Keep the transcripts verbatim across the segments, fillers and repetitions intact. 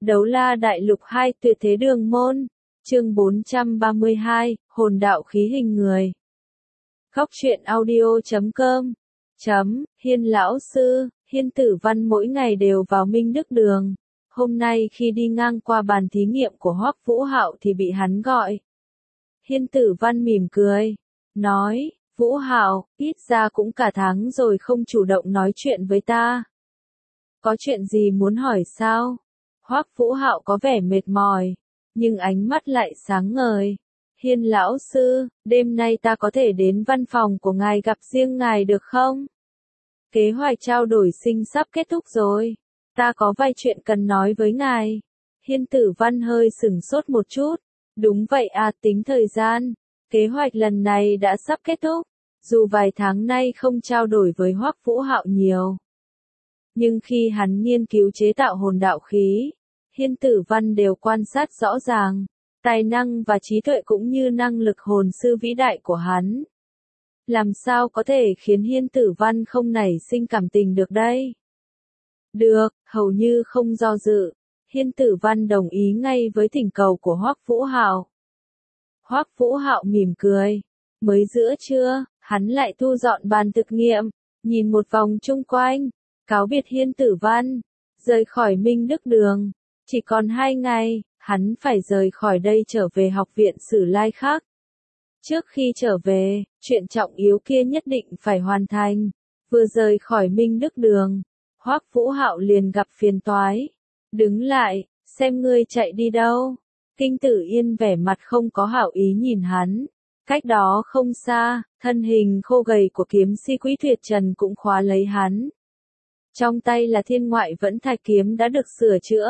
Đấu La Đại Lục hai Tuyệt Thế Đường Môn, chương bốn trăm ba mươi hai, Hồn Đạo Khí Hình Người. Góc truyện audio chấm com chấm, Hiên lão sư, Hiên Tử Văn mỗi ngày đều vào Minh Đức Đường. Hôm nay khi đi ngang qua bàn thí nghiệm của Hoắc Vũ Hạo thì bị hắn gọi. Hiên Tử Văn mỉm cười, nói, Vũ Hạo, ít ra cũng cả tháng rồi không chủ động nói chuyện với ta. Có chuyện gì muốn hỏi sao? Hoắc Vũ Hạo có vẻ mệt mỏi, nhưng ánh mắt lại sáng ngời. Hiên lão sư, đêm nay ta có thể đến văn phòng của ngài gặp riêng ngài được không? Kế hoạch trao đổi sinh sắp kết thúc rồi. Ta có vài chuyện cần nói với ngài. Hiên Tử Văn hơi sửng sốt một chút. Đúng vậy à, tính thời gian. Kế hoạch lần này đã sắp kết thúc. Dù vài tháng nay không trao đổi với Hoắc Vũ Hạo nhiều, nhưng khi hắn nghiên cứu chế tạo hồn đạo khí, Hiên Tử Văn đều quan sát rõ ràng, tài năng và trí tuệ cũng như năng lực hồn sư vĩ đại của hắn. Làm sao có thể khiến Hiên Tử Văn không nảy sinh cảm tình được đây? Được, hầu như không do dự, Hiên Tử Văn đồng ý ngay với thỉnh cầu của Hoắc Vũ Hạo. Hoắc Vũ Hạo mỉm cười, mới giữa trưa, hắn lại thu dọn bàn thực nghiệm, nhìn một vòng chung quanh, cáo biệt Hiên Tử Văn, rời khỏi Minh Đức Đường. Chỉ còn hai ngày, hắn phải rời khỏi đây trở về học viện Sử Lai khác. Trước khi trở về, chuyện trọng yếu kia nhất định phải hoàn thành. Vừa rời khỏi Minh Đức Đường, Hoắc Vũ Hạo liền gặp phiền toái. Đứng lại, xem ngươi chạy đi đâu. Kinh Tử Yên vẻ mặt không có hảo ý nhìn hắn. Cách đó không xa, thân hình khô gầy của kiếm si Quý Tuyệt Trần cũng khóa lấy hắn. Trong tay là Thiên Ngoại Vẫn Thạch kiếm đã được sửa chữa.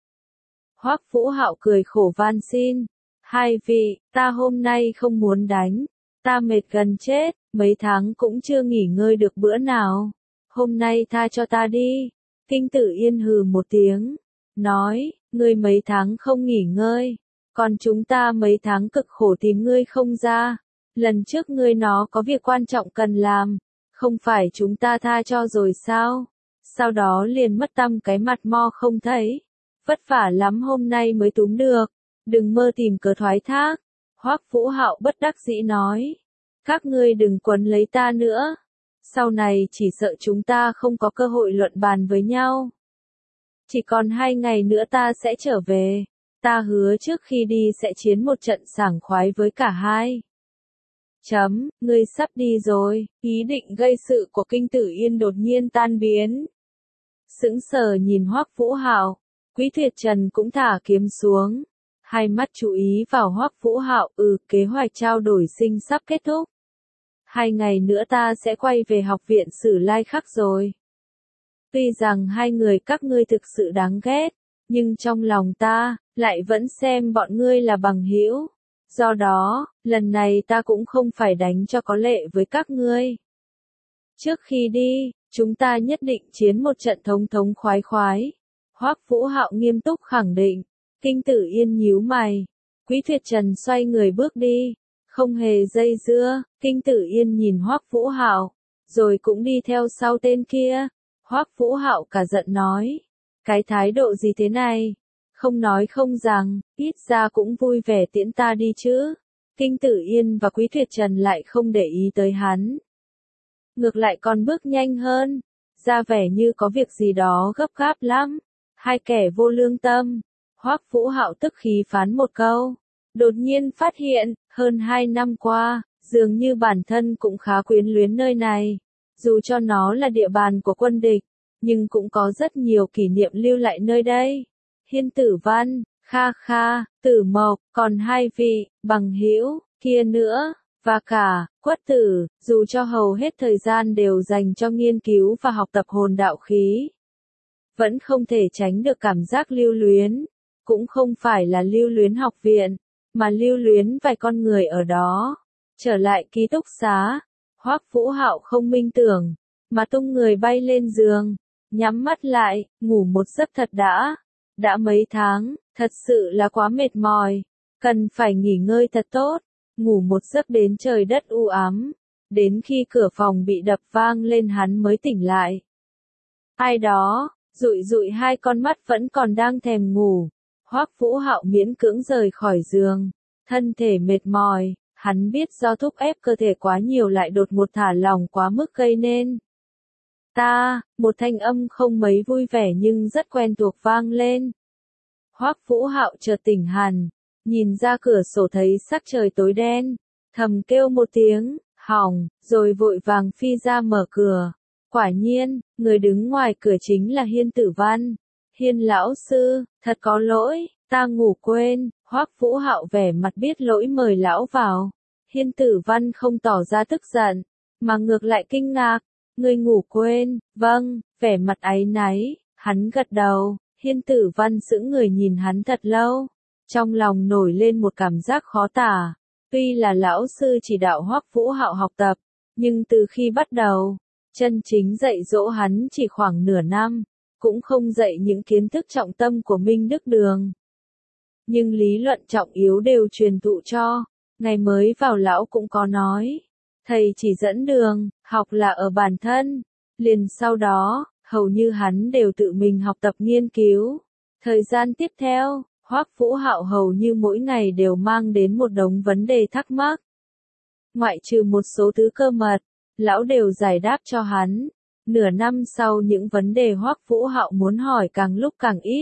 Hoắc Vũ Hạo cười khổ van xin, hai vị, ta hôm nay không muốn đánh, ta mệt gần chết, mấy tháng cũng chưa nghỉ ngơi được bữa nào, hôm nay tha cho ta đi. Kinh Tử Yên hừ một tiếng, nói, ngươi mấy tháng không nghỉ ngơi, còn chúng ta mấy tháng cực khổ tìm ngươi không ra, lần trước ngươi nó có việc quan trọng cần làm, không phải chúng ta tha cho rồi sao? Sau đó liền mất tăm cái mặt mo không thấy. Vất vả lắm hôm nay mới túm được, đừng mơ tìm cớ thoái thác. Hoắc Vũ Hạo bất đắc dĩ nói, các ngươi đừng quấn lấy ta nữa, sau này chỉ sợ chúng ta không có cơ hội luận bàn với nhau. Chỉ còn hai ngày nữa ta sẽ trở về, ta hứa trước khi đi sẽ chiến một trận sảng khoái với cả hai. Chấm, ngươi sắp đi rồi, ý định gây sự của Kinh Tử Yên đột nhiên tan biến. Sững sờ nhìn Hoắc Vũ Hạo, Quý Tuyệt Trần cũng thả kiếm xuống, hai mắt chú ý vào Hoắc Vũ Hạo. Ừ, kế hoạch trao đổi sinh sắp kết thúc. Hai ngày nữa ta sẽ quay về học viện Sử Lai khác rồi. Tuy rằng hai người các ngươi thực sự đáng ghét, nhưng trong lòng ta lại vẫn xem bọn ngươi là bằng hữu. Do đó, lần này ta cũng không phải đánh cho có lệ với các ngươi. Trước khi đi, chúng ta nhất định chiến một trận thống thống khoái khoái. Hoắc Vũ Hạo nghiêm túc khẳng định. Kinh Tử Yên nhíu mày. Quý Tuyệt Trần xoay người bước đi, không hề dây dưa. Kinh Tử Yên nhìn Hoắc Vũ Hạo, rồi cũng đi theo sau tên kia. Hoắc Vũ Hạo cả giận nói, cái thái độ gì thế này? Không nói không rằng, ít ra cũng vui vẻ tiễn ta đi chứ. Kinh Tử Yên và Quý Tuyệt Trần lại không để ý tới hắn. Ngược lại còn bước nhanh hơn, ra vẻ như có việc gì đó gấp gáp lắm. Hai kẻ vô lương tâm. Hoắc Vũ Hạo tức khí phán một câu. Đột nhiên phát hiện, hơn hai năm qua, dường như bản thân cũng khá quyến luyến nơi này. Dù cho nó là địa bàn của quân địch, nhưng cũng có rất nhiều kỷ niệm lưu lại nơi đây. Hiên Tử Văn, Kha Kha, Tử Mộc, còn hai vị, bằng hữu kia nữa, và cả, Quất Tử, dù cho hầu hết thời gian đều dành cho nghiên cứu và học tập hồn đạo khí, vẫn không thể tránh được cảm giác lưu luyến, cũng không phải là lưu luyến học viện, mà lưu luyến vài con người ở đó. Trở lại ký túc xá, Hoắc Vũ Hạo không minh tưởng, mà tung người bay lên giường, nhắm mắt lại, ngủ một giấc thật đã. Đã mấy tháng, thật sự là quá mệt mỏi, cần phải nghỉ ngơi thật tốt, ngủ một giấc đến trời đất u ám, đến khi cửa phòng bị đập vang lên hắn mới tỉnh lại. Ai đó, dụi dụi hai con mắt vẫn còn đang thèm ngủ. Hoắc Vũ Hạo miễn cưỡng rời khỏi giường, thân thể mệt mỏi, hắn biết do thúc ép cơ thể quá nhiều lại đột ngột thả lỏng quá mức gây nên. Ta, một thanh âm không mấy vui vẻ nhưng rất quen thuộc vang lên. Hoắc Vũ Hạo chợt tỉnh hẳn, nhìn ra cửa sổ thấy sắc trời tối đen, thầm kêu một tiếng, hỏng, rồi vội vàng phi ra mở cửa. Quả nhiên, người đứng ngoài cửa chính là Hiên Tử Văn. Hiên lão sư, thật có lỗi, ta ngủ quên. Hoắc Vũ Hạo vẻ mặt biết lỗi mời lão vào. Hiên Tử Văn không tỏ ra tức giận, mà ngược lại kinh ngạc. Ngươi ngủ quên, vâng, vẻ mặt áy náy, hắn gật đầu. Hiên Tử Văn sững người nhìn hắn thật lâu, trong lòng nổi lên một cảm giác khó tả. Tuy là lão sư chỉ đạo Hoắc Vũ Hạo học tập, nhưng từ khi bắt đầu, chân chính dạy dỗ hắn chỉ khoảng nửa năm, cũng không dạy những kiến thức trọng tâm của Minh Đức Đường. Nhưng lý luận trọng yếu đều truyền thụ cho, ngày mới vào lão cũng có nói. Thầy chỉ dẫn đường, học là ở bản thân. Liền sau đó, hầu như hắn đều tự mình học tập nghiên cứu. Thời gian tiếp theo, Hoắc Vũ Hạo hầu như mỗi ngày đều mang đến một đống vấn đề thắc mắc. Ngoại trừ một số thứ cơ mật, lão đều giải đáp cho hắn. Nửa năm sau những vấn đề Hoắc Vũ Hạo muốn hỏi càng lúc càng ít.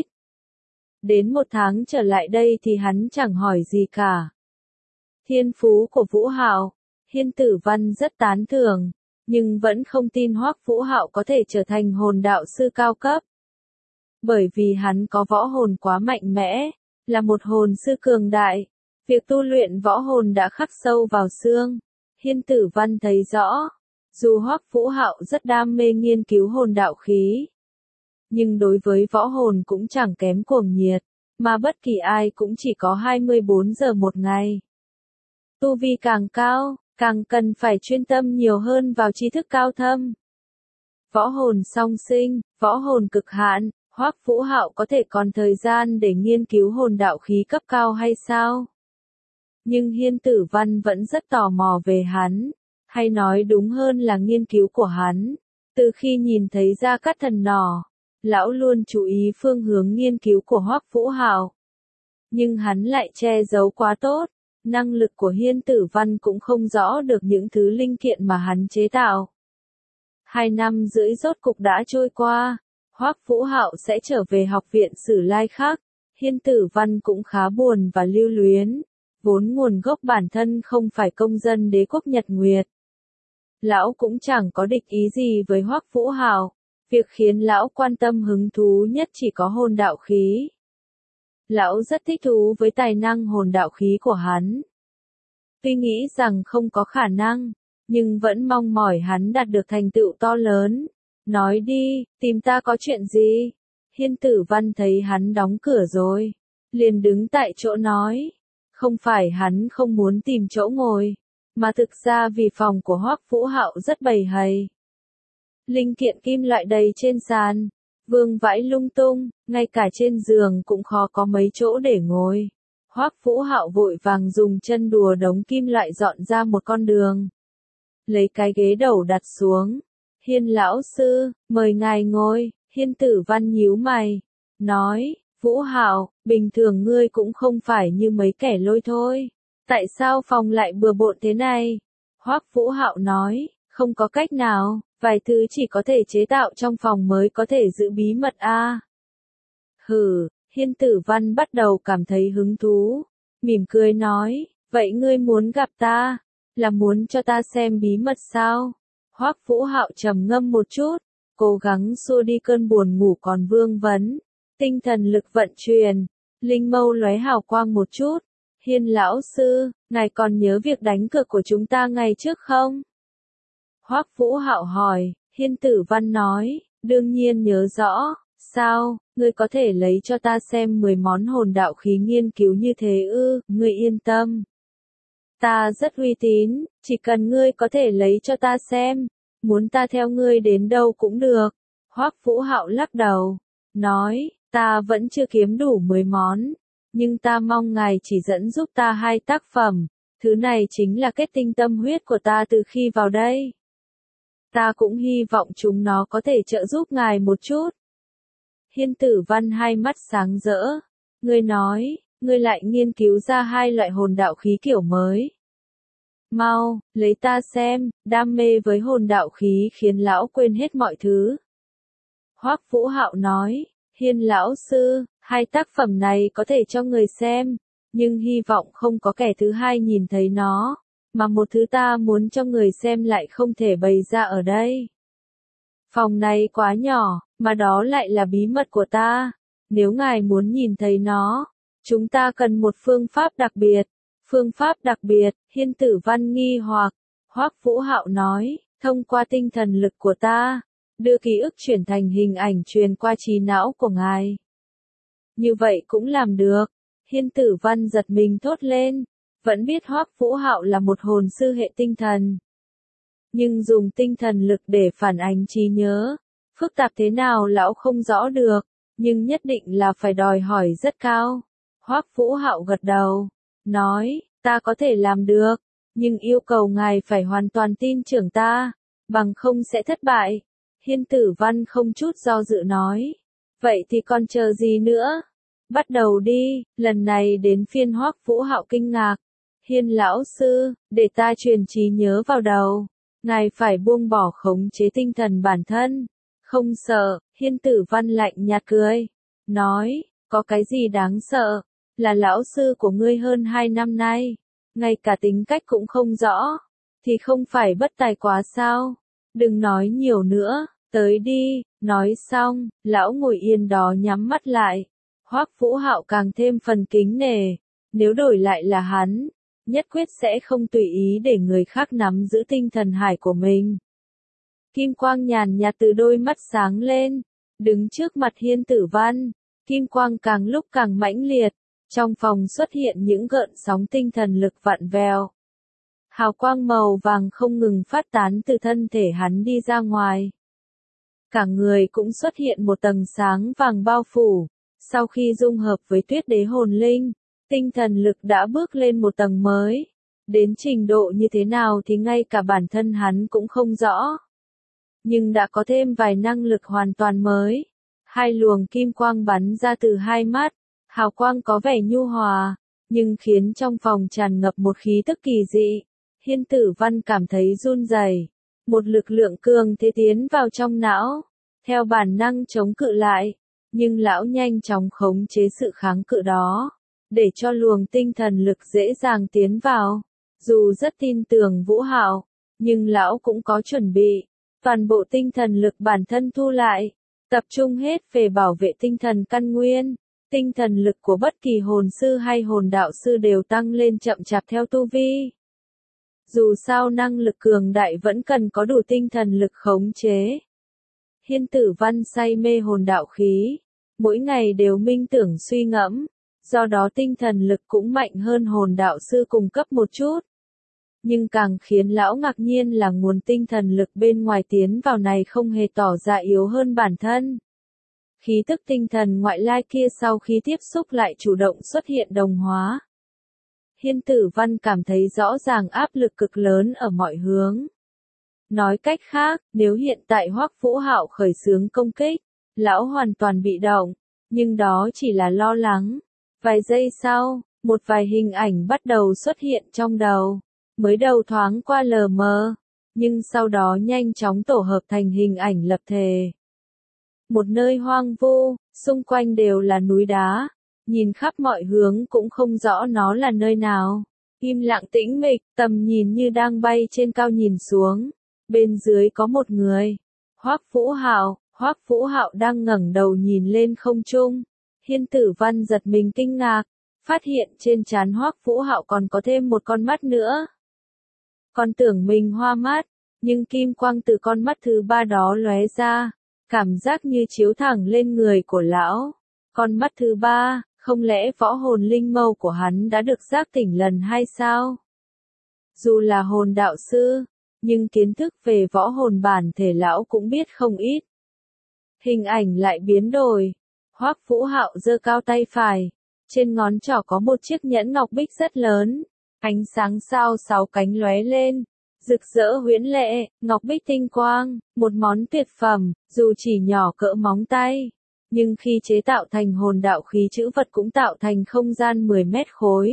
Đến một tháng trở lại đây thì hắn chẳng hỏi gì cả. Thiên phú của Vũ Hạo, Hiên Tử Văn rất tán thưởng, nhưng vẫn không tin Hoắc Vũ Hạo có thể trở thành hồn đạo sư cao cấp. Bởi vì hắn có võ hồn quá mạnh mẽ, là một hồn sư cường đại. Việc tu luyện võ hồn đã khắc sâu vào xương. Hiên Tử Văn thấy rõ, dù Hoắc Vũ Hạo rất đam mê nghiên cứu hồn đạo khí, nhưng đối với võ hồn cũng chẳng kém cuồng nhiệt, mà bất kỳ ai cũng chỉ có hai mươi bốn giờ một ngày. Tu vi càng cao, càng cần phải chuyên tâm nhiều hơn vào tri thức cao thâm. Võ hồn song sinh, võ hồn cực hạn, Hoắc Vũ Hạo có thể còn thời gian để nghiên cứu hồn đạo khí cấp cao hay sao? Nhưng Hiên Tử Văn vẫn rất tò mò về hắn, hay nói đúng hơn là nghiên cứu của hắn. Từ khi nhìn thấy Gia Cát Thần Nỏ, lão luôn chú ý phương hướng nghiên cứu của Hoắc Vũ Hạo. Nhưng hắn lại che giấu quá tốt, năng lực của Hiên Tử Văn cũng không rõ được những thứ linh kiện mà hắn chế tạo. Hai năm rưỡi rốt cục đã trôi qua, Hoắc Vũ Hạo sẽ trở về học viện Sử Lai Khắc. Hiên Tử Văn cũng khá buồn và lưu luyến, vốn nguồn gốc bản thân không phải công dân đế quốc Nhật Nguyệt. Lão cũng chẳng có địch ý gì với Hoắc Vũ Hạo, việc khiến lão quan tâm hứng thú nhất chỉ có hồn đạo khí. Lão rất thích thú với tài năng hồn đạo khí của hắn. Tuy nghĩ rằng không có khả năng, nhưng vẫn mong mỏi hắn đạt được thành tựu to lớn. Nói đi, tìm ta có chuyện gì? Hiên Tử Văn thấy hắn đóng cửa rồi, liền đứng tại chỗ nói. Không phải hắn không muốn tìm chỗ ngồi, mà thực ra vì phòng của Hoắc Vũ Hạo rất bầy hầy. Linh kiện kim loại đầy trên sàn, vương vãi lung tung, ngay cả trên giường cũng khó có mấy chỗ để ngồi. Hoắc Vũ Hạo vội vàng dùng chân đùa đống kim loại dọn ra một con đường. Lấy cái ghế đầu đặt xuống. Hiên lão sư, mời ngài ngồi. Hiên Tử Văn nhíu mày, nói, Vũ Hạo, bình thường ngươi cũng không phải như mấy kẻ lôi thôi. Tại sao phòng lại bừa bộn thế này? Hoắc Vũ Hạo nói, không có cách nào, vài thứ chỉ có thể chế tạo trong phòng mới có thể giữ bí mật a. À. Hừ, Hiên Tử Văn bắt đầu cảm thấy hứng thú, mỉm cười nói, vậy ngươi muốn gặp ta, là muốn cho ta xem bí mật sao? Hoắc Vũ Hạo trầm ngâm một chút, cố gắng xua đi cơn buồn ngủ còn vương vấn, tinh thần lực vận chuyển, linh mâu lóe hào quang một chút. Hiên lão sư, ngài còn nhớ việc đánh cược của chúng ta ngày trước không? Hoắc Vũ Hạo hỏi. Hiên Tử Văn nói, đương nhiên nhớ rõ. Sao, ngươi có thể lấy cho ta xem mười món hồn đạo khí nghiên cứu như thế ư? Ngươi yên tâm, ta rất uy tín, chỉ cần ngươi có thể lấy cho ta xem, muốn ta theo ngươi đến đâu cũng được. Hoắc Vũ Hạo lắc đầu, nói, ta vẫn chưa kiếm đủ mười món, nhưng ta mong ngài chỉ dẫn giúp ta hai tác phẩm, thứ này chính là kết tinh tâm huyết của ta từ khi vào đây. Ta cũng hy vọng chúng nó có thể trợ giúp ngài một chút. Hiên Tử Văn hai mắt sáng rỡ. Ngươi nói, ngươi lại nghiên cứu ra hai loại hồn đạo khí kiểu mới. Mau, lấy ta xem, đam mê với hồn đạo khí khiến lão quên hết mọi thứ. Hoắc Vũ Hạo nói, Hiên lão sư, hai tác phẩm này có thể cho người xem, nhưng hy vọng không có kẻ thứ hai nhìn thấy nó, mà một thứ ta muốn cho người xem lại không thể bày ra ở đây. Phòng này quá nhỏ, mà đó lại là bí mật của ta, nếu ngài muốn nhìn thấy nó, chúng ta cần một phương pháp đặc biệt. Phương pháp đặc biệt, Hiên Tử Văn nghi hoặc, Hoắc Vũ Hạo nói, thông qua tinh thần lực của ta, đưa ký ức chuyển thành hình ảnh truyền qua trí não của ngài. Như vậy cũng làm được. Hiên Tử Văn giật mình thốt lên, vẫn biết Hoắc Vũ Hạo là một hồn sư hệ tinh thần. Nhưng dùng tinh thần lực để phản ánh trí nhớ, phức tạp thế nào lão không rõ được, nhưng nhất định là phải đòi hỏi rất cao. Hoắc Vũ Hạo gật đầu, nói, ta có thể làm được, nhưng yêu cầu ngài phải hoàn toàn tin tưởng ta, bằng không sẽ thất bại. Hiên Tử Văn không chút do dự nói, vậy thì còn chờ gì nữa? Bắt đầu đi, lần này đến phiên Hoắc Vũ Hạo kinh ngạc. Hiên lão sư, để ta truyền trí nhớ vào đầu, ngài phải buông bỏ khống chế tinh thần bản thân. Không sợ, Hiên Tử Văn lạnh nhạt cười, nói, có cái gì đáng sợ, là lão sư của ngươi hơn hai năm nay, ngay cả tính cách cũng không rõ, thì không phải bất tài quá sao? Đừng nói nhiều nữa, tới đi. Nói xong, lão ngồi yên đó nhắm mắt lại. Hoắc Vũ Hạo càng thêm phần kính nể, nếu đổi lại là hắn, nhất quyết sẽ không tùy ý để người khác nắm giữ tinh thần hải của mình. Kim quang nhàn nhạt từ đôi mắt sáng lên, đứng trước mặt Hiên Tử Văn, kim quang càng lúc càng mãnh liệt, trong phòng xuất hiện những gợn sóng tinh thần lực vặn vẹo. Hào quang màu vàng không ngừng phát tán từ thân thể hắn đi ra ngoài. Cả người cũng xuất hiện một tầng sáng vàng bao phủ, sau khi dung hợp với Tuyết Đế hồn linh, tinh thần lực đã bước lên một tầng mới. Đến trình độ như thế nào thì ngay cả bản thân hắn cũng không rõ. Nhưng đã có thêm vài năng lực hoàn toàn mới. Hai luồng kim quang bắn ra từ hai mắt, hào quang có vẻ nhu hòa, nhưng khiến trong phòng tràn ngập một khí tức kỳ dị. Hiên Tử Văn cảm thấy run rẩy, một lực lượng cường thế tiến vào trong não, theo bản năng chống cự lại, nhưng lão nhanh chóng khống chế sự kháng cự đó, để cho luồng tinh thần lực dễ dàng tiến vào. Dù rất tin tưởng Vũ Hạo, nhưng lão cũng có chuẩn bị, toàn bộ tinh thần lực bản thân thu lại, tập trung hết về bảo vệ tinh thần căn nguyên. Tinh thần lực của bất kỳ hồn sư hay hồn đạo sư đều tăng lên chậm chạp theo tu vi. Dù sao năng lực cường đại vẫn cần có đủ tinh thần lực khống chế. Hiên Tử Văn say mê hồn đạo khí, mỗi ngày đều minh tưởng suy ngẫm, do đó tinh thần lực cũng mạnh hơn hồn đạo sư cùng cấp một chút. Nhưng càng khiến lão ngạc nhiên là nguồn tinh thần lực bên ngoài tiến vào này không hề tỏ ra yếu hơn bản thân. Khí tức tinh thần ngoại lai kia sau khi tiếp xúc lại chủ động xuất hiện đồng hóa. Hiên Tử Văn cảm thấy rõ ràng áp lực cực lớn ở mọi hướng. Nói cách khác, nếu hiện tại Hoắc Vũ Hạo khởi xướng công kích, lão hoàn toàn bị động, nhưng đó chỉ là lo lắng. Vài giây sau, một vài hình ảnh bắt đầu xuất hiện trong đầu, mới đầu thoáng qua lờ mờ, nhưng sau đó nhanh chóng tổ hợp thành hình ảnh lập thể. Một nơi hoang vu, xung quanh đều là núi đá, nhìn khắp mọi hướng cũng không rõ nó là nơi nào. Im lặng tĩnh mịch, tầm nhìn như đang bay trên cao nhìn xuống. Bên dưới có một người. Hoắc Vũ Hạo, Hoắc Vũ Hạo đang ngẩng đầu nhìn lên không trung. Hiên Tử Văn giật mình kinh ngạc, phát hiện trên trán Hoắc Vũ Hạo còn có thêm một con mắt nữa. Còn tưởng mình hoa mắt, nhưng kim quang từ con mắt thứ ba đó lóe ra, cảm giác như chiếu thẳng lên người của lão. Con mắt thứ ba, không lẽ võ hồn linh mâu của hắn đã được giác tỉnh lần hay sao? Dù là hồn đạo sư, nhưng kiến thức về võ hồn bản thể lão cũng biết không ít. Hình ảnh lại biến đổi. Hoắc Vũ Hạo giơ cao tay phải, trên ngón trỏ có một chiếc nhẫn ngọc bích rất lớn, ánh sáng sao sáu cánh lóe lên, rực rỡ huyễn lệ, ngọc bích tinh quang, một món tuyệt phẩm, dù chỉ nhỏ cỡ móng tay, Nhưng khi chế tạo thành hồn đạo khí trữ vật cũng tạo thành không gian mười mét khối.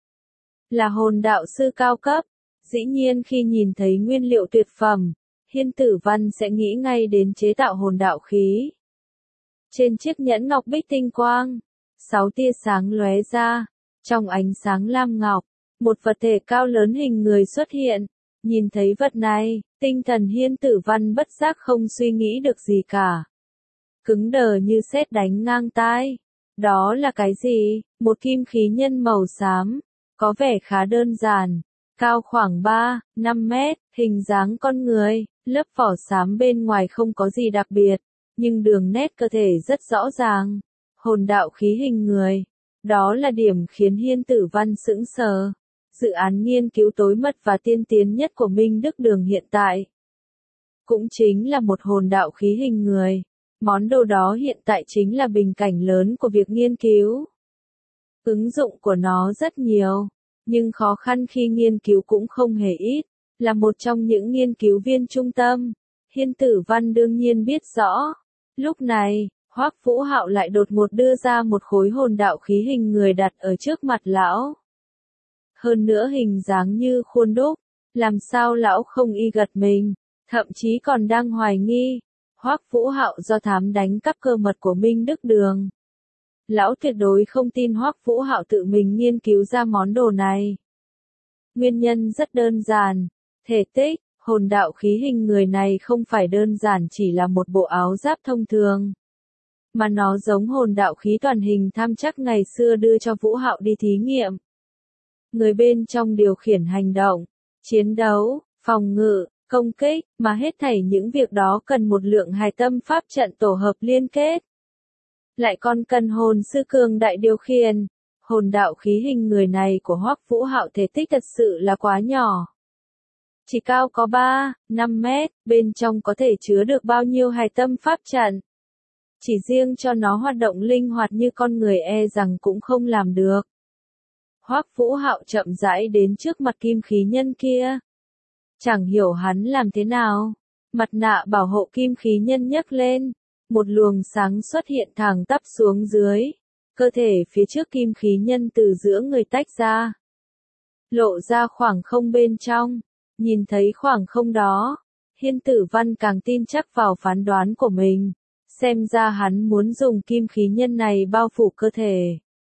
Là hồn đạo sư cao cấp, dĩ nhiên khi nhìn thấy nguyên liệu tuyệt phẩm, Hiên Tử Văn sẽ nghĩ ngay đến chế tạo hồn đạo khí. Trên chiếc nhẫn ngọc bích tinh quang, sáu tia sáng lóe ra, trong ánh sáng lam ngọc, một vật thể cao lớn hình người xuất hiện. Nhìn thấy vật này, tinh thần Hiên Tử Văn bất giác không suy nghĩ được gì cả. Cứng đờ như sét đánh ngang tai. Đó là cái gì? Một kim khí nhân màu xám, có vẻ khá đơn giản, cao khoảng ba, năm mét, hình dáng con người, lớp vỏ xám bên ngoài không có gì đặc biệt, nhưng đường nét cơ thể rất rõ ràng. Hồn đạo khí hình người. Đó là điểm khiến Hiên Tử Văn sững sờ. Dự án nghiên cứu tối mật và tiên tiến nhất của Minh Đức Đường hiện tại cũng chính là một hồn đạo khí hình người. Món đồ đó hiện tại chính là bình cảnh lớn của việc nghiên cứu. Ứng dụng của nó rất nhiều, nhưng khó khăn khi nghiên cứu cũng không hề ít. Là một trong những nghiên cứu viên trung tâm, Hiên Tử Văn đương nhiên biết rõ. Lúc này, Hoắc Vũ Hạo lại đột ngột đưa ra một khối hồn đạo khí hình người đặt ở trước mặt lão. Hơn nữa hình dáng như khuôn đúc, làm sao lão không y gật mình, thậm chí còn đang hoài nghi. Hoắc Vũ Hạo do thám đánh cắp cơ mật của Minh Đức Đường. Lão tuyệt đối không tin Hoắc Vũ Hạo tự mình nghiên cứu ra món đồ này. Nguyên nhân rất đơn giản, thể tích, hồn đạo khí hình người này không phải đơn giản chỉ là một bộ áo giáp thông thường, mà nó giống hồn đạo khí toàn hình tham chắc ngày xưa đưa cho Vũ Hạo đi thí nghiệm. Người bên trong điều khiển hành động, chiến đấu, phòng ngự, công kích, mà hết thảy những việc đó cần một lượng hài tâm pháp trận tổ hợp liên kết. Lại còn cần hồn sư cường đại điều khiển. Hồn đạo khí hình người này của Hoắc Vũ Hạo thể tích thật sự là quá nhỏ. Chỉ cao có ba, năm mét, bên trong có thể chứa được bao nhiêu hài tâm pháp trận. Chỉ riêng cho nó hoạt động linh hoạt như con người e rằng cũng không làm được. Hoắc Vũ Hạo chậm rãi đến trước mặt kim khí nhân kia. Chẳng hiểu hắn làm thế nào. Mặt nạ bảo hộ kim khí nhân nhấc lên. Một luồng sáng xuất hiện thẳng tắp xuống dưới. Cơ thể phía trước kim khí nhân từ giữa người tách ra. Lộ ra khoảng không bên trong. Nhìn thấy khoảng không đó, Hiên Tử Văn càng tin chắc vào phán đoán của mình. Xem ra hắn muốn dùng kim khí nhân này bao phủ cơ thể.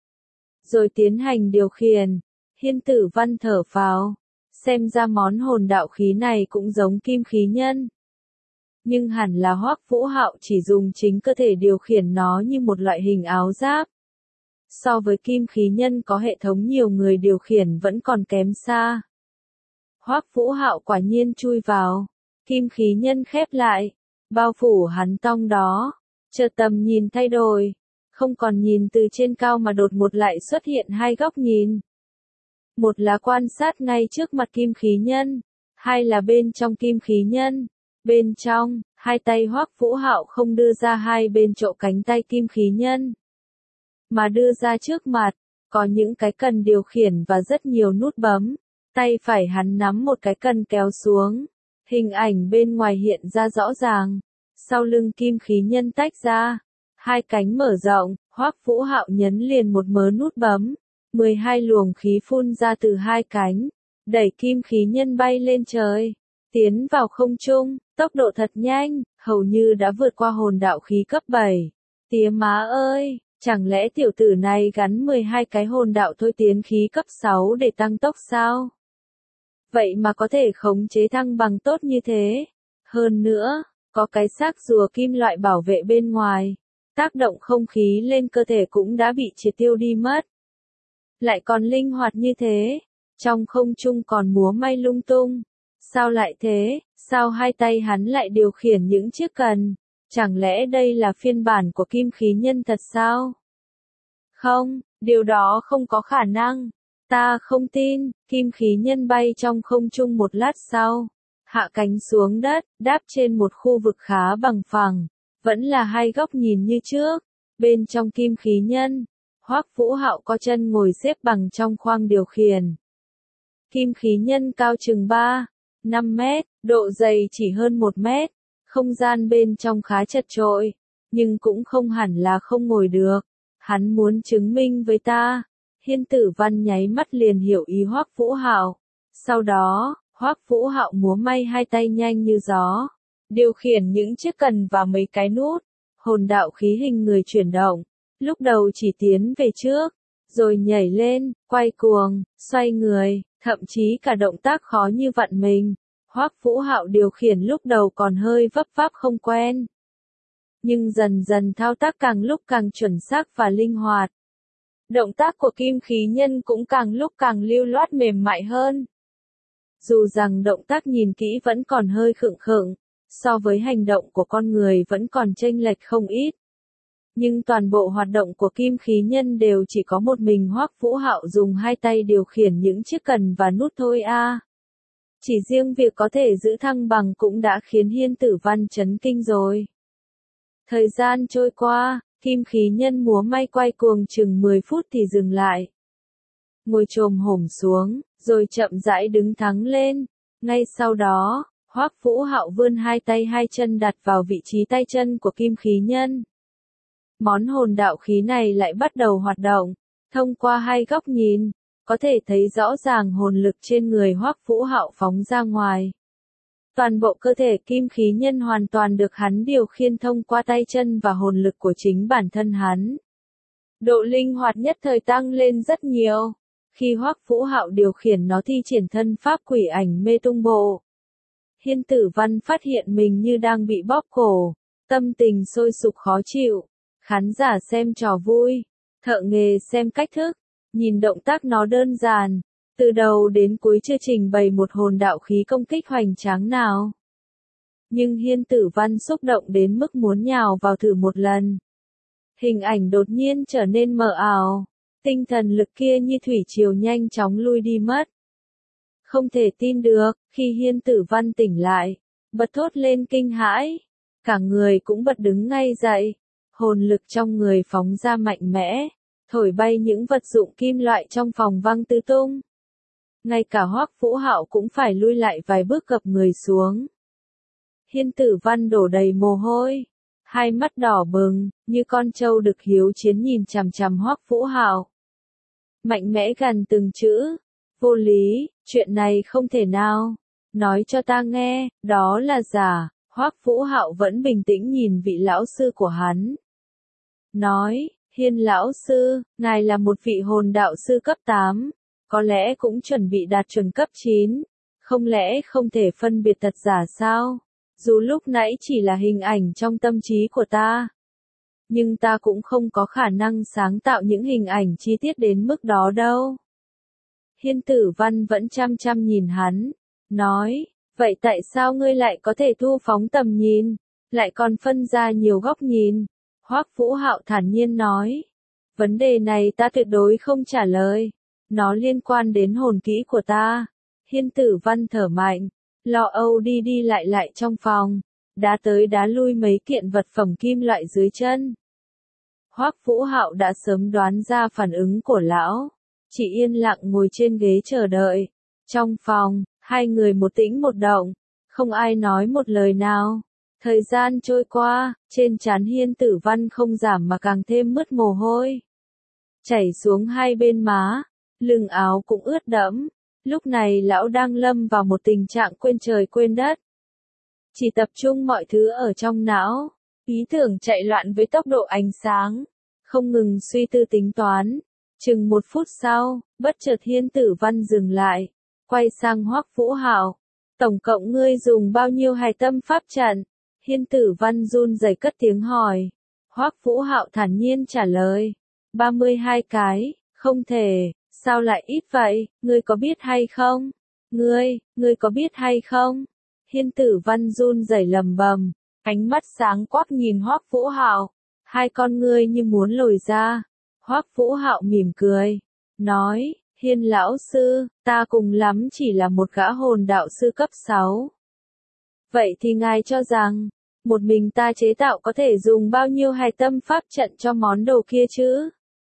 Rồi tiến hành điều khiển. Hiên Tử Văn thở phào. Xem ra món hồn đạo khí này cũng giống kim khí nhân. Nhưng hẳn là Hoắc Vũ Hạo chỉ dùng chính cơ thể điều khiển nó như một loại hình áo giáp. So với kim khí nhân có hệ thống nhiều người điều khiển vẫn còn kém xa. Hoắc Vũ Hạo quả nhiên chui vào. Kim khí nhân khép lại. Bao phủ hắn tong đó. Chợt tầm nhìn thay đổi. Không còn nhìn từ trên cao mà đột ngột lại xuất hiện hai góc nhìn. Một là quan sát ngay trước mặt kim khí nhân. Hai là bên trong kim khí nhân. Bên trong, hai tay Hoắc Vũ Hạo không đưa ra hai bên chỗ cánh tay kim khí nhân, mà đưa ra trước mặt, có những cái cần điều khiển và rất nhiều nút bấm. Tay phải hắn nắm một cái cần kéo xuống. Hình ảnh bên ngoài hiện ra rõ ràng. Sau lưng kim khí nhân tách ra. Hai cánh mở rộng, Hoắc Vũ Hạo nhấn liền một mớ nút bấm. mười hai luồng khí phun ra từ hai cánh. Đẩy kim khí nhân bay lên trời. Tiến vào không trung, tốc độ thật nhanh, hầu như đã vượt qua hồn đạo khí cấp bảy. Tía má ơi, chẳng lẽ tiểu tử này gắn mười hai cái hồn đạo thôi tiến khí cấp sáu để tăng tốc sao? Vậy mà có thể khống chế thăng bằng tốt như thế. Hơn nữa, có cái xác rùa kim loại bảo vệ bên ngoài. Tác động không khí lên cơ thể cũng đã bị triệt tiêu đi mất. Lại còn linh hoạt như thế. Trong không trung còn múa may lung tung. Sao lại thế? Sao hai tay hắn lại điều khiển những chiếc cần? Chẳng lẽ đây là phiên bản của kim khí nhân thật sao? Không, điều đó không có khả năng. Ta không tin. Kim khí nhân bay trong không trung một lát sau. Hạ cánh xuống đất, đáp trên một khu vực khá bằng phẳng. Vẫn là hai góc nhìn như trước. Bên trong kim khí nhân, Hoắc Vũ Hạo có chân ngồi xếp bằng trong khoang điều khiển. Kim khí nhân cao chừng ba, năm mét, độ dày chỉ hơn một mét. Không gian bên trong khá chật chội. nhưng cũng không hẳn là không ngồi được. Hắn muốn chứng minh với ta. Hiên Tử Văn nháy mắt liền hiểu ý Hoắc Vũ Hạo. Sau đó, Hoắc Vũ Hạo múa may hai tay nhanh như gió, điều khiển những chiếc cần và mấy cái nút. Hồn đạo khí hình người chuyển động, lúc đầu chỉ tiến về trước, rồi nhảy lên, quay cuồng, xoay người, thậm chí cả động tác khó như vặn mình. Hoắc Vũ Hạo điều khiển lúc đầu còn hơi vấp váp không quen, nhưng dần dần thao tác càng lúc càng chuẩn xác và linh hoạt. Động tác của kim khí nhân cũng càng lúc càng lưu loát mềm mại hơn. Dù rằng động tác nhìn kỹ vẫn còn hơi khựng khựng, so với hành động của con người vẫn còn chênh lệch không ít. Nhưng toàn bộ hoạt động của kim khí nhân đều chỉ có một mình Hoắc Vũ Hạo dùng hai tay điều khiển những chiếc cần và nút thôi a. À. Chỉ riêng việc có thể giữ thăng bằng cũng đã khiến Hiên Tử Văn chấn kinh rồi. Thời gian trôi qua, kim khí nhân múa may quay cuồng chừng mười phút thì dừng lại. Ngồi chồm hổm xuống, rồi chậm rãi đứng thẳng lên. Ngay sau đó, Hoắc Vũ Hạo vươn hai tay hai chân đặt vào vị trí tay chân của kim khí nhân. Món hồn đạo khí này lại bắt đầu hoạt động. Thông qua hai góc nhìn, có thể thấy rõ ràng hồn lực trên người Hoắc Vũ Hạo phóng ra ngoài. Toàn bộ cơ thể kim khí nhân hoàn toàn được hắn điều khiển thông qua tay chân và hồn lực của chính bản thân hắn. Độ linh hoạt nhất thời tăng lên rất nhiều. Khi Hoắc Vũ Hạo điều khiển nó thi triển thân pháp quỷ ảnh mê tung bộ, Hiên Tử Văn phát hiện mình như đang bị bóp cổ, tâm tình sôi sục khó chịu. Khán giả xem trò vui, thợ nghề xem cách thức, nhìn động tác nó đơn giản, từ đầu đến cuối chưa trình bày một hồn đạo khí công kích hoành tráng nào. Nhưng Hiên Tử Văn xúc động đến mức muốn nhào vào thử một lần. Hình ảnh đột nhiên trở nên mờ ảo, tinh thần lực kia như thủy triều nhanh chóng lui đi mất. Không thể tin được, khi Hiên Tử Văn tỉnh lại, bật thốt lên kinh hãi, cả người cũng bật đứng ngay dậy. Hồn lực trong người phóng ra mạnh mẽ, thổi bay những vật dụng kim loại trong phòng văng tứ tung. Ngay cả Hoắc Vũ Hạo cũng phải lui lại vài bước gập người xuống. Hiên Tử Văn đổ đầy mồ hôi, hai mắt đỏ bừng, như con trâu đực hiếu chiến nhìn chằm chằm Hoắc Vũ Hạo. Mạnh mẽ gằn từng chữ, vô lý, chuyện này không thể nào, nói cho ta nghe, đó là giả. Hoắc Vũ Hạo vẫn bình tĩnh nhìn vị lão sư của hắn. Nói, Hiên lão sư, ngài là một vị hồn đạo sư cấp tám, có lẽ cũng chuẩn bị đạt chuẩn cấp chín, không lẽ không thể phân biệt thật giả sao? Dù lúc nãy chỉ là hình ảnh trong tâm trí của ta, nhưng ta cũng không có khả năng sáng tạo những hình ảnh chi tiết đến mức đó đâu. Hiên Tử Văn vẫn chăm chăm nhìn hắn, nói, vậy tại sao ngươi lại có thể thu phóng tầm nhìn, lại còn phân ra nhiều góc nhìn? Hoắc Vũ Hạo thản nhiên nói, vấn đề này ta tuyệt đối không trả lời, nó liên quan đến hồn kỹ của ta. Hiên Tử Văn thở mạnh, lo âu đi đi lại lại trong phòng, đá tới đá lui mấy kiện vật phẩm kim loại dưới chân. Hoắc Vũ Hạo đã sớm đoán ra phản ứng của lão, chỉ yên lặng ngồi trên ghế chờ đợi. Trong phòng, hai người một tĩnh một động, không ai nói một lời nào. Thời gian trôi qua, trên trán Hiên Tử Văn không giảm mà càng thêm mướt mồ hôi, chảy xuống hai bên má, lưng áo cũng ướt đẫm. Lúc này lão đang lâm vào một tình trạng quên trời quên đất, chỉ tập trung mọi thứ ở trong não, ý tưởng chạy loạn với tốc độ ánh sáng, không ngừng suy tư tính toán. Chừng một phút sau, bất chợt Hiên Tử Văn dừng lại, quay sang Hoắc Vũ Hạo, tổng cộng ngươi dùng bao nhiêu hài tâm pháp trận? Hiên Tử Văn run rẩy cất tiếng hỏi. Hoắc Vũ Hạo thản nhiên trả lời, ba mươi hai cái, không thể, sao lại ít vậy, ngươi có biết hay không? Ngươi, ngươi có biết hay không? Hiên Tử Văn run rẩy lầm bầm, ánh mắt sáng quắc nhìn Hoắc Vũ Hạo, hai con ngươi như muốn lồi ra. Hoắc Vũ Hạo mỉm cười, nói, Hiên lão sư, ta cùng lắm chỉ là một gã hồn đạo sư cấp sáu. Vậy thì ngài cho rằng, một mình ta chế tạo có thể dùng bao nhiêu hài tâm pháp trận cho món đồ kia chứ?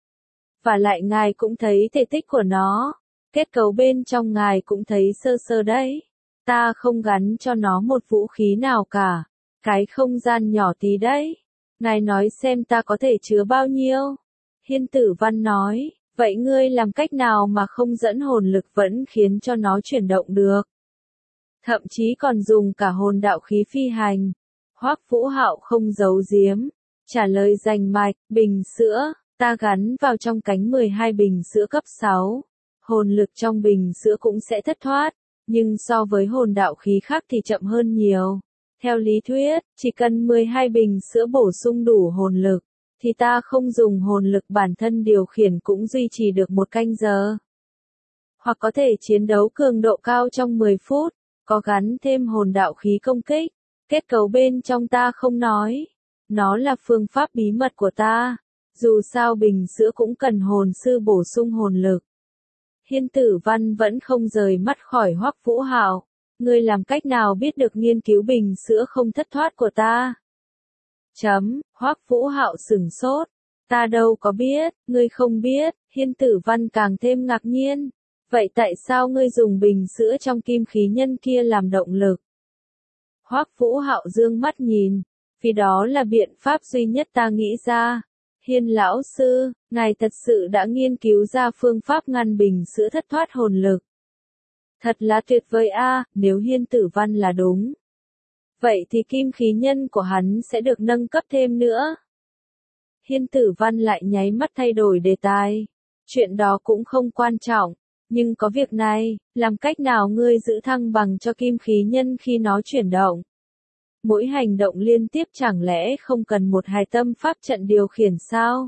Và lại ngài cũng thấy thể tích của nó, kết cấu bên trong ngài cũng thấy sơ sơ đấy. Ta không gắn cho nó một vũ khí nào cả, cái không gian nhỏ tí đấy. ngài nói xem ta có thể chứa bao nhiêu? Hiên Tử Văn nói, vậy ngươi làm cách nào mà không dẫn hồn lực vẫn khiến cho nó chuyển động được? Thậm chí còn dùng cả hồn đạo khí phi hành. Hoắc Vũ Hạo không giấu giếm, trả lời rành mạch, bình sữa, ta gắn vào trong cánh mười hai bình sữa cấp sáu. Hồn lực trong bình sữa cũng sẽ thất thoát, nhưng so với hồn đạo khí khác thì chậm hơn nhiều. Theo lý thuyết, chỉ cần mười hai bình sữa bổ sung đủ hồn lực, thì ta không dùng hồn lực bản thân điều khiển cũng duy trì được một canh giờ. Hoặc có thể chiến đấu cường độ cao trong mười phút, có gắn thêm hồn đạo khí công kích. Kết cấu bên trong ta không nói. Nó là phương pháp bí mật của ta. Dù sao bình sữa cũng cần hồn sư bổ sung hồn lực. Hiên Tử Văn vẫn không rời mắt khỏi Hoắc Vũ Hạo. Ngươi làm cách nào biết được nghiên cứu bình sữa không thất thoát của ta? Chấm, Hoắc Vũ Hạo sửng sốt. Ta đâu có biết, ngươi không biết. Hiên Tử Văn càng thêm ngạc nhiên. Vậy tại sao ngươi dùng bình sữa trong kim khí nhân kia làm động lực? Hoắc Vũ Hạo dương mắt nhìn. Vì đó là biện pháp duy nhất ta nghĩ ra. Hiên lão sư, ngài thật sự đã nghiên cứu ra phương pháp ngăn bình sữa thất thoát hồn lực. Thật là tuyệt vời a, nếu Hiên Tử Văn là đúng. Vậy thì kim khí nhân của hắn sẽ được nâng cấp thêm nữa. Hiên Tử Văn lại nháy mắt thay đổi đề tài. Chuyện đó cũng không quan trọng, nhưng có việc này, làm cách nào ngươi giữ thăng bằng cho kim khí nhân khi nó chuyển động? Mỗi hành động liên tiếp chẳng lẽ không cần một hài tâm pháp trận điều khiển sao?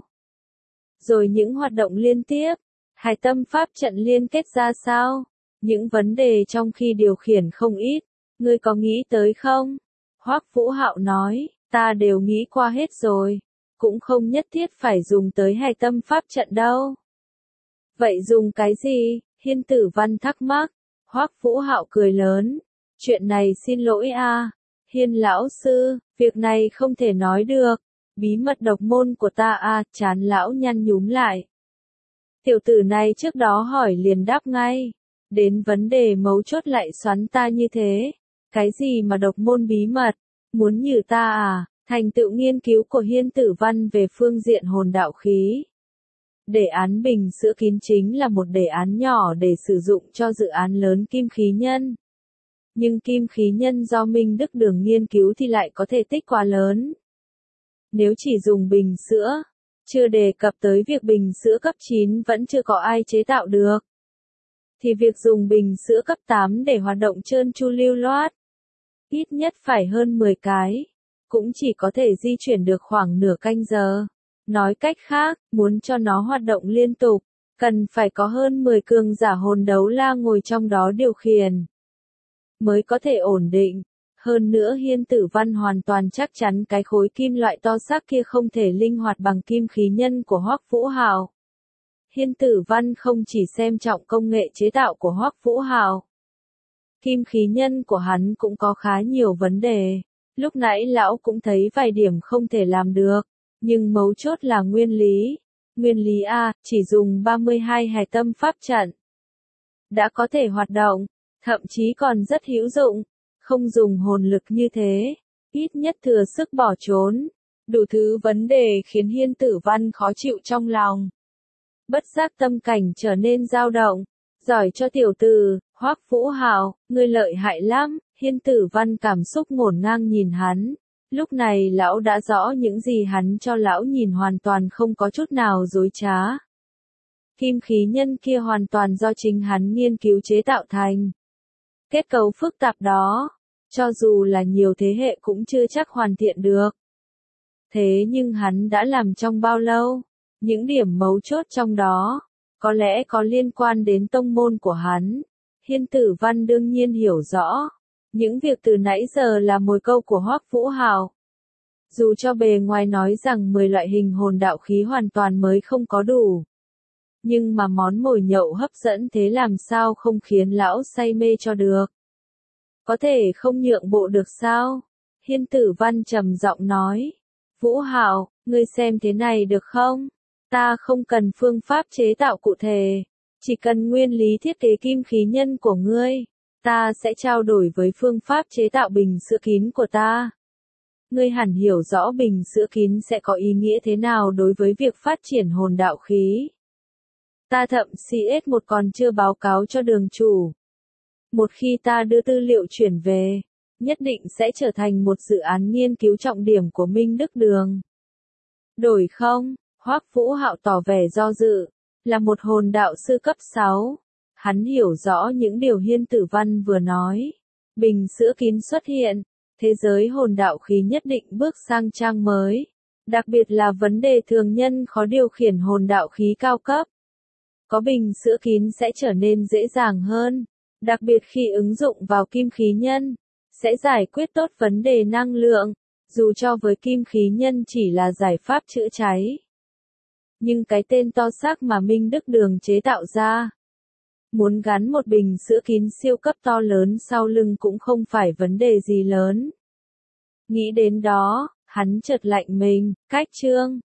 Rồi những hoạt động liên tiếp, hài tâm pháp trận liên kết ra sao? Những vấn đề trong khi điều khiển không ít, ngươi có nghĩ tới không? Hoắc Vũ Hạo nói, ta đều nghĩ qua hết rồi, cũng không nhất thiết phải dùng tới hài tâm pháp trận đâu. Vậy dùng cái gì? Hiên Tử Văn thắc mắc. Hoắc Vũ Hạo cười lớn, chuyện này xin lỗi a, Hiên lão sư, việc này không thể nói được, bí mật độc môn của ta a, chán lão nhăn nhúm lại. Tiểu tử này trước đó hỏi liền đáp ngay, đến vấn đề mấu chốt lại xoắn ta như thế, cái gì mà độc môn bí mật, muốn nhử ta à? Thành tựu nghiên cứu của Hiên Tử Văn về phương diện hồn đạo khí. Đề án bình sữa kín chính là một đề án nhỏ để sử dụng cho dự án lớn kim khí nhân. Nhưng kim khí nhân do Minh Đức Đường nghiên cứu thì lại có thể tích quá lớn. Nếu chỉ dùng bình sữa, chưa đề cập tới việc bình sữa cấp chín vẫn chưa có ai chế tạo được, thì việc dùng bình sữa cấp tám để hoạt động trơn tru lưu loát, ít nhất phải hơn mười cái, cũng chỉ có thể di chuyển được khoảng nửa canh giờ. Nói cách khác, muốn cho nó hoạt động liên tục, cần phải có hơn mười cường giả hồn đấu la ngồi trong đó điều khiển, mới có thể ổn định. Hơn nữa Hiên Tử Văn hoàn toàn chắc chắn cái khối kim loại to xác kia không thể linh hoạt bằng kim khí nhân của Hoắc Vũ Hạo. Hiên Tử Văn không chỉ xem trọng công nghệ chế tạo của Hoắc Vũ Hạo, kim khí nhân của hắn cũng có khá nhiều vấn đề. Lúc nãy lão cũng thấy vài điểm không thể làm được, nhưng mấu chốt là nguyên lý. Nguyên lý A, chỉ dùng ba mươi hai hài tâm pháp trận đã có thể hoạt động, thậm chí còn rất hữu dụng, không dùng hồn lực như thế, ít nhất thừa sức bỏ trốn. Đủ thứ vấn đề khiến Hiên Tử Văn khó chịu trong lòng. Bất giác tâm cảnh trở nên dao động. Giỏi cho tiểu tử, Hoắc Vũ Hạo, ngươi lợi hại lắm. Hiên Tử Văn cảm xúc ngổn ngang nhìn hắn. Lúc này lão đã rõ những gì hắn cho lão nhìn hoàn toàn không có chút nào dối trá. Kim khí nhân kia hoàn toàn do chính hắn nghiên cứu chế tạo thành. Kết cấu phức tạp đó, cho dù là nhiều thế hệ cũng chưa chắc hoàn thiện được. Thế nhưng hắn đã làm trong bao lâu? Những điểm mấu chốt trong đó, có lẽ có liên quan đến tông môn của hắn. Hiên Tử Văn đương nhiên hiểu rõ. Những việc từ nãy giờ là mồi câu của Hoắc Vũ Hạo. Dù cho bề ngoài nói rằng mười loại hình hồn đạo khí hoàn toàn mới không có đủ, nhưng mà món mồi nhậu hấp dẫn thế làm sao không khiến lão say mê cho được. Có thể không nhượng bộ được sao? Hiên Tử Văn trầm giọng nói. Vũ Hạo, ngươi xem thế này được không? Ta không cần phương pháp chế tạo cụ thể, chỉ cần nguyên lý thiết kế kim khí nhân của ngươi. Ta sẽ trao đổi với phương pháp chế tạo bình sữa kín của ta. Ngươi hẳn hiểu rõ bình sữa kín sẽ có ý nghĩa thế nào đối với việc phát triển hồn đạo khí. Ta thậm xê ét một còn chưa báo cáo cho đường chủ. Một khi ta đưa tư liệu chuyển về, nhất định sẽ trở thành một dự án nghiên cứu trọng điểm của Minh Đức Đường. Đổi không? Hoắc Vũ Hạo tỏ vẻ do dự, là một hồn đạo sư cấp sáu. Hắn hiểu rõ những điều Hiên Tử Văn vừa nói. Bình sữa kín xuất hiện, thế giới hồn đạo khí nhất định bước sang trang mới. Đặc biệt là vấn đề thường nhân khó điều khiển hồn đạo khí cao cấp. Có bình sữa kín sẽ trở nên dễ dàng hơn, đặc biệt khi ứng dụng vào kim khí nhân, sẽ giải quyết tốt vấn đề năng lượng, dù cho với kim khí nhân chỉ là giải pháp chữa cháy. Nhưng cái tên to xác mà Minh Đức Đường chế tạo ra, muốn gắn một bình sữa kín siêu cấp to lớn sau lưng cũng không phải vấn đề gì lớn. Nghĩ đến đó, hắn chợt lạnh mình, cách chương.